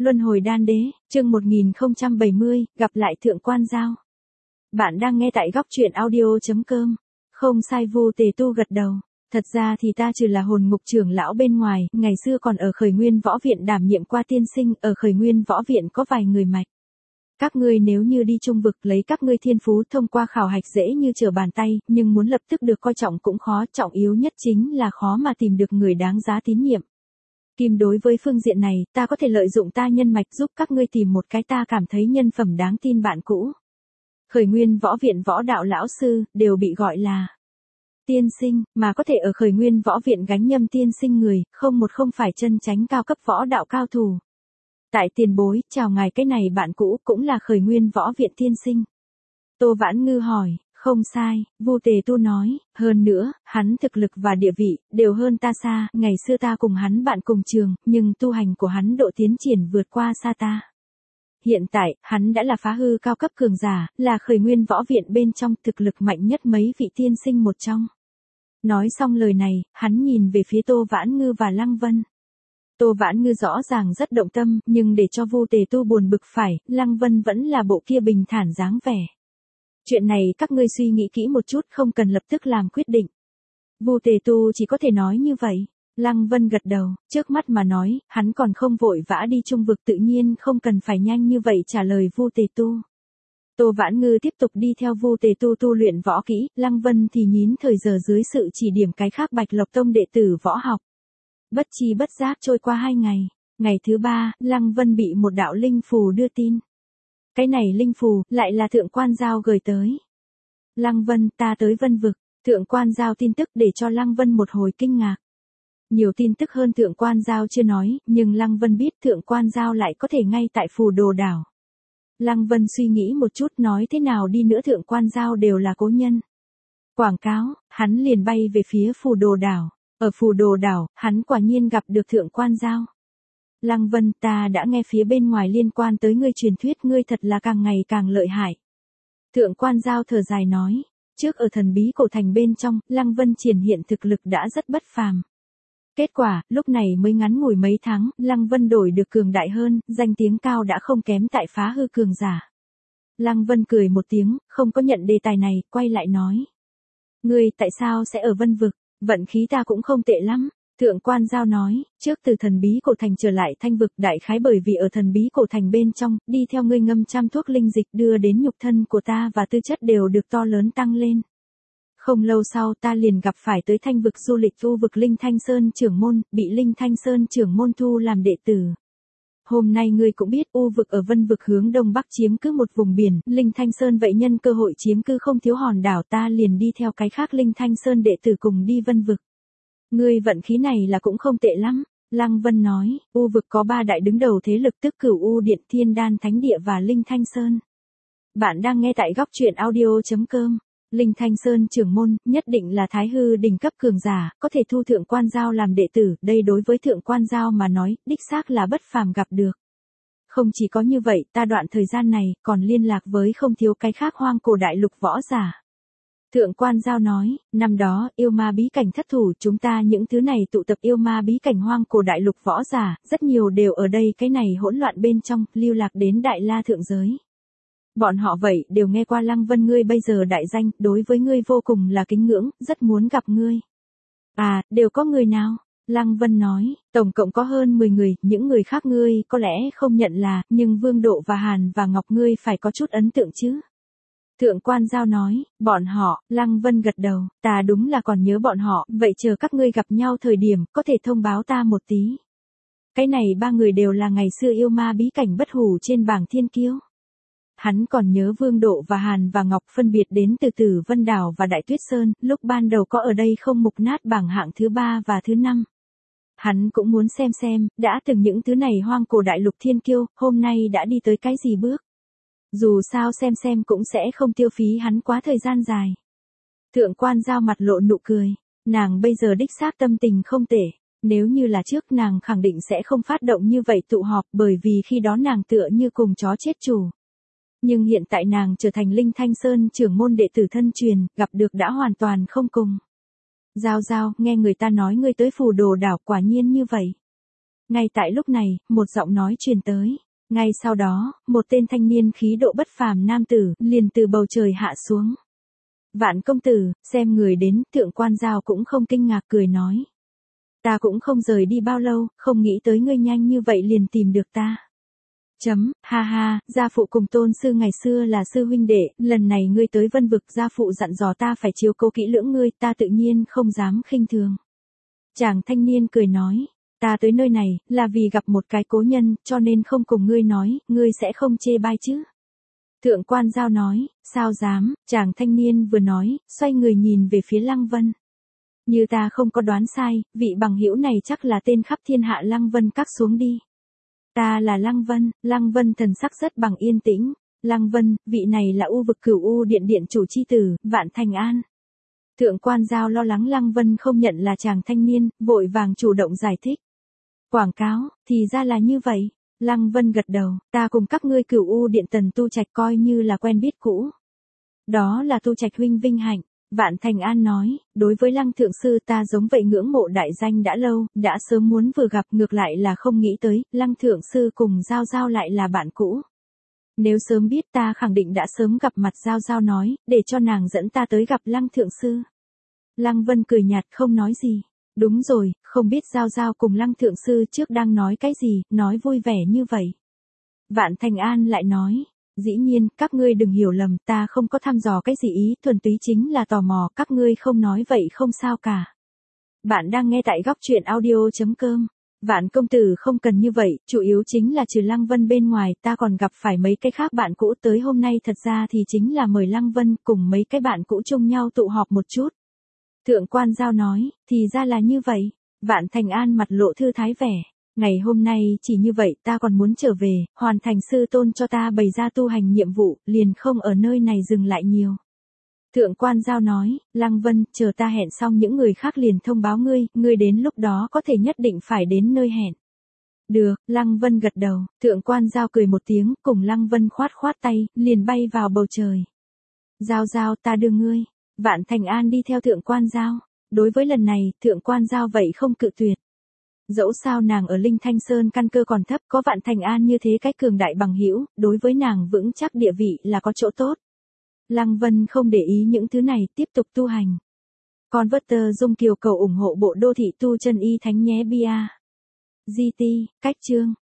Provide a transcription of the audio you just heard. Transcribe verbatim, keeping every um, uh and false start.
Luân hồi đan đế, chương một nghìn không trăm bảy mươi, gặp lại Thượng Quan Giao. Bạn đang nghe tại góc truyện audio chấm com. Không sai, Vu Tề Tu gật đầu. Thật ra thì ta trừ là hồn ngục trưởng lão bên ngoài, ngày xưa còn ở Khởi Nguyên Võ Viện đảm nhiệm qua tiên sinh, ở Khởi Nguyên Võ Viện có vài người mạch. Các ngươi nếu như đi trung vực lấy các ngươi thiên phú thông qua khảo hạch dễ như trở bàn tay, nhưng muốn lập tức được coi trọng cũng khó, trọng yếu nhất chính là khó mà tìm được người đáng giá tín nhiệm. Kim, đối với phương diện này, ta có thể lợi dụng ta nhân mạch giúp các ngươi tìm một cái ta cảm thấy nhân phẩm đáng tin bạn cũ. Khởi Nguyên Võ Viện võ đạo lão sư, đều bị gọi là tiên sinh, mà có thể ở Khởi Nguyên Võ Viện gánh nhâm tiên sinh người, không một không phải chân chánh cao cấp võ đạo cao thủ. Tại tiền bối, chào ngài, cái này bạn cũ cũng là Khởi Nguyên Võ Viện tiên sinh. Tô Vãn Ngư hỏi. Không sai, Vu Tề Tu nói, hơn nữa, hắn thực lực và địa vị, đều hơn ta xa, ngày xưa ta cùng hắn bạn cùng trường, nhưng tu hành của hắn độ tiến triển vượt qua xa ta. Hiện tại, hắn đã là phá hư cao cấp cường giả, là Khởi Nguyên Võ Viện bên trong thực lực mạnh nhất mấy vị tiên sinh một trong. Nói xong lời này, hắn nhìn về phía Tô Vãn Ngư và Lăng Vân. Tô Vãn Ngư rõ ràng rất động tâm, nhưng để cho Vu Tề Tu buồn bực phải, Lăng Vân vẫn là bộ kia bình thản dáng vẻ. Chuyện này các ngươi suy nghĩ kỹ một chút, không cần lập tức làm quyết định. Vu Tề Tu chỉ có thể nói như vậy. Lăng Vân gật đầu, trước mắt mà nói, hắn còn không vội vã đi trung vực, tự nhiên không cần phải nhanh như vậy trả lời Vu Tề Tu. Tô Vãn Ngư tiếp tục đi theo Vu Tề Tu tu luyện võ kỹ, Lăng Vân thì nhín thời giờ dưới sự chỉ điểm cái khác Bạch Lộc Tông đệ tử võ học. Bất chi bất giác trôi qua hai ngày, ngày thứ ba, Lăng Vân bị một đạo linh phù đưa tin. Cái này linh phù, lại là Thượng Quan Giao gửi tới. Lăng Vân, ta tới Vân Vực. Thượng Quan Giao tin tức để cho Lăng Vân một hồi kinh ngạc. Nhiều tin tức hơn Thượng Quan Giao chưa nói, nhưng Lăng Vân biết Thượng Quan Giao lại có thể ngay tại Phù Đồ Đảo. Lăng Vân suy nghĩ một chút, nói thế nào đi nữa Thượng Quan Giao đều là cố nhân. Quảng cáo, hắn liền bay về phía Phù Đồ Đảo. Ở Phù Đồ Đảo, hắn quả nhiên gặp được Thượng Quan Giao. Lăng Vân, ta đã nghe phía bên ngoài liên quan tới ngươi truyền thuyết, ngươi thật là càng ngày càng lợi hại. Thượng Quan Giao thở dài nói, trước ở thần bí cổ thành bên trong, Lăng Vân triển hiện thực lực đã rất bất phàm. Kết quả, lúc này mới ngắn ngủi mấy tháng, Lăng Vân đổi được cường đại hơn, danh tiếng cao đã không kém tại phá hư cường giả. Lăng Vân cười một tiếng, không có nhận đề tài này, quay lại nói. Ngươi tại sao sẽ ở Vân Vực, vận khí ta cũng không tệ lắm. Thượng Quan Giao nói, trước từ thần bí cổ thành trở lại Thanh Vực, đại khái bởi vì ở thần bí cổ thành bên trong, đi theo ngươi ngâm trăm thuốc linh dịch đưa đến nhục thân của ta và tư chất đều được to lớn tăng lên. Không lâu sau ta liền gặp phải tới Thanh Vực du lịch U Vực Linh Thanh Sơn trưởng môn, bị Linh Thanh Sơn trưởng môn thu làm đệ tử. Hôm nay ngươi cũng biết U Vực ở Vân Vực hướng đông bắc chiếm cứ một vùng biển, Linh Thanh Sơn vậy nhân cơ hội chiếm cứ không thiếu hòn đảo, ta liền đi theo cái khác Linh Thanh Sơn đệ tử cùng đi Vân Vực. Ngươi vận khí này là cũng không tệ lắm, Lăng Vân nói, U Vực có ba đại đứng đầu thế lực tức Cửu U Điện, Thiên Đan Thánh Địa và Linh Thanh Sơn. Bạn đang nghe tại góc truyện audio chấm com. Linh Thanh Sơn trưởng môn, nhất định là thái hư đỉnh cấp cường giả, có thể thu Thượng Quan Giao làm đệ tử, đây đối với Thượng Quan Giao mà nói, đích xác là bất phàm gặp được. Không chỉ có như vậy, ta đoạn thời gian này, còn liên lạc với không thiếu cái khác hoang cổ đại lục võ giả. Thượng Quan Giao nói, năm đó, yêu ma bí cảnh thất thủ, chúng ta những thứ này tụ tập yêu ma bí cảnh hoang cổ đại lục võ giả, rất nhiều đều ở đây, cái này hỗn loạn bên trong, lưu lạc đến Đại La thượng giới. Bọn họ vậy, đều nghe qua Lăng Vân ngươi bây giờ đại danh, đối với ngươi vô cùng là kính ngưỡng, rất muốn gặp ngươi. À, đều có người nào? Lăng Vân nói, tổng cộng có hơn mười người, những người khác ngươi có lẽ không nhận là, nhưng Vương Độ và Hàn và Ngọc ngươi phải có chút ấn tượng chứ. Thượng Quan Giao nói, bọn họ, Lăng Vân gật đầu, ta đúng là còn nhớ bọn họ, vậy chờ các ngươi gặp nhau thời điểm, có thể thông báo ta một tí. Cái này ba người đều là ngày xưa yêu ma bí cảnh bất hủ trên bảng thiên kiêu. Hắn còn nhớ Vương Độ và Hàn và Ngọc phân biệt đến từ Tử Vân Đảo và Đại Tuyết Sơn, lúc ban đầu có ở đây không mục nát bảng hạng thứ ba và thứ năm. Hắn cũng muốn xem xem, đã từng những thứ này hoang cổ đại lục thiên kiêu, hôm nay đã đi tới cái gì bước. Dù sao xem xem cũng sẽ không tiêu phí hắn quá thời gian dài. Thượng Quan Giao mặt lộ nụ cười, nàng bây giờ đích xác tâm tình không tệ. Nếu như là trước nàng khẳng định sẽ không phát động như vậy tụ họp, bởi vì khi đó nàng tựa như cùng chó chết chủ. Nhưng hiện tại nàng trở thành Linh Thanh Sơn trưởng môn đệ tử thân truyền, gặp được đã hoàn toàn không cùng. Giao Giao, nghe người ta nói ngươi tới Phù Đồ Đảo, quả nhiên như vậy. Ngay tại lúc này, một giọng nói truyền tới. Ngay sau đó, một tên thanh niên khí độ bất phàm nam tử, liền từ bầu trời hạ xuống. Vạn công tử, xem người đến, Thượng Quan Giao cũng không kinh ngạc cười nói. Ta cũng không rời đi bao lâu, không nghĩ tới ngươi nhanh như vậy liền tìm được ta. Chấm, ha ha, gia phụ cùng tôn sư ngày xưa là sư huynh đệ, lần này ngươi tới Vân Vực, gia phụ dặn dò ta phải chiếu cố kỹ lưỡng ngươi, ta tự nhiên không dám khinh thường. Chàng thanh niên cười nói, ta tới nơi này, là vì gặp một cái cố nhân, cho nên không cùng ngươi nói, ngươi sẽ không chê bai chứ. Thượng Quan Giao nói, sao dám, chàng thanh niên vừa nói, xoay người nhìn về phía Lăng Vân. Như ta không có đoán sai, vị bằng hữu này chắc là tên khắp thiên hạ Lăng Vân các xuống đi. Ta là Lăng Vân, Lăng Vân thần sắc rất bằng yên tĩnh. Lăng Vân, vị này là U Vực Cửu U Điện điện chủ chi tử, Vạn Thành An. Thượng Quan Giao lo lắng Lăng Vân không nhận là chàng thanh niên, vội vàng chủ động giải thích. Quảng cáo, thì ra là như vậy. Lăng Vân gật đầu, ta cùng các ngươi Cửu U Điện Tần Tu Trạch coi như là quen biết cũ. Đó là Tu Trạch huynh vinh hạnh. Vạn Thành An nói, đối với Lăng Thượng Sư ta giống vậy ngưỡng mộ đại danh đã lâu, đã sớm muốn vừa gặp, ngược lại là không nghĩ tới, Lăng Thượng Sư cùng Giao Giao lại là bạn cũ. Nếu sớm biết ta khẳng định đã sớm gặp mặt. Giao Giao nói, để cho nàng dẫn ta tới gặp Lăng Thượng Sư. Lăng Vân cười nhạt không nói gì. Đúng rồi, không biết Giao Giao cùng Lăng Thượng Sư trước đang nói cái gì, nói vui vẻ như vậy. Vạn Thành An lại nói. Dĩ nhiên, các ngươi đừng hiểu lầm, ta không có thăm dò cái gì ý, thuần túy chính là tò mò, các ngươi không nói vậy không sao cả. Bạn đang nghe tại góc truyện audio chấm com. Vạn công tử không cần như vậy, chủ yếu chính là trừ Lăng Vân bên ngoài, ta còn gặp phải mấy cái khác bạn cũ tới hôm nay, thật ra thì chính là mời Lăng Vân cùng mấy cái bạn cũ chung nhau tụ họp một chút. Thượng Quan Giao nói, thì ra là như vậy. Vạn Thành An mặt lộ thư thái vẻ. Ngày hôm nay chỉ như vậy, ta còn muốn trở về, hoàn thành sư tôn cho ta bày ra tu hành nhiệm vụ, liền không ở nơi này dừng lại nhiều. Thượng Quan Giao nói, Lăng Vân, chờ ta hẹn xong những người khác liền thông báo ngươi, ngươi đến lúc đó có thể nhất định phải đến nơi hẹn. Được, Lăng Vân gật đầu, Thượng Quan Giao cười một tiếng, cùng Lăng Vân khoát khoát tay, liền bay vào bầu trời. Giao Giao, ta đưa ngươi. Vạn Thành An đi theo Thượng Quan Giao. Đối với lần này, Thượng Quan Giao vậy không cự tuyệt. Dẫu sao nàng ở Linh Thanh Sơn căn cơ còn thấp, có Vạn Thành An như thế cái cường đại bằng hữu, đối với nàng vững chắc địa vị là có chỗ tốt. Lăng Vân không để ý những thứ này, tiếp tục tu hành. Converter Dung Kiều cầu ủng hộ bộ đô thị tu chân y thánh nhé bia. giê tê, cách chương.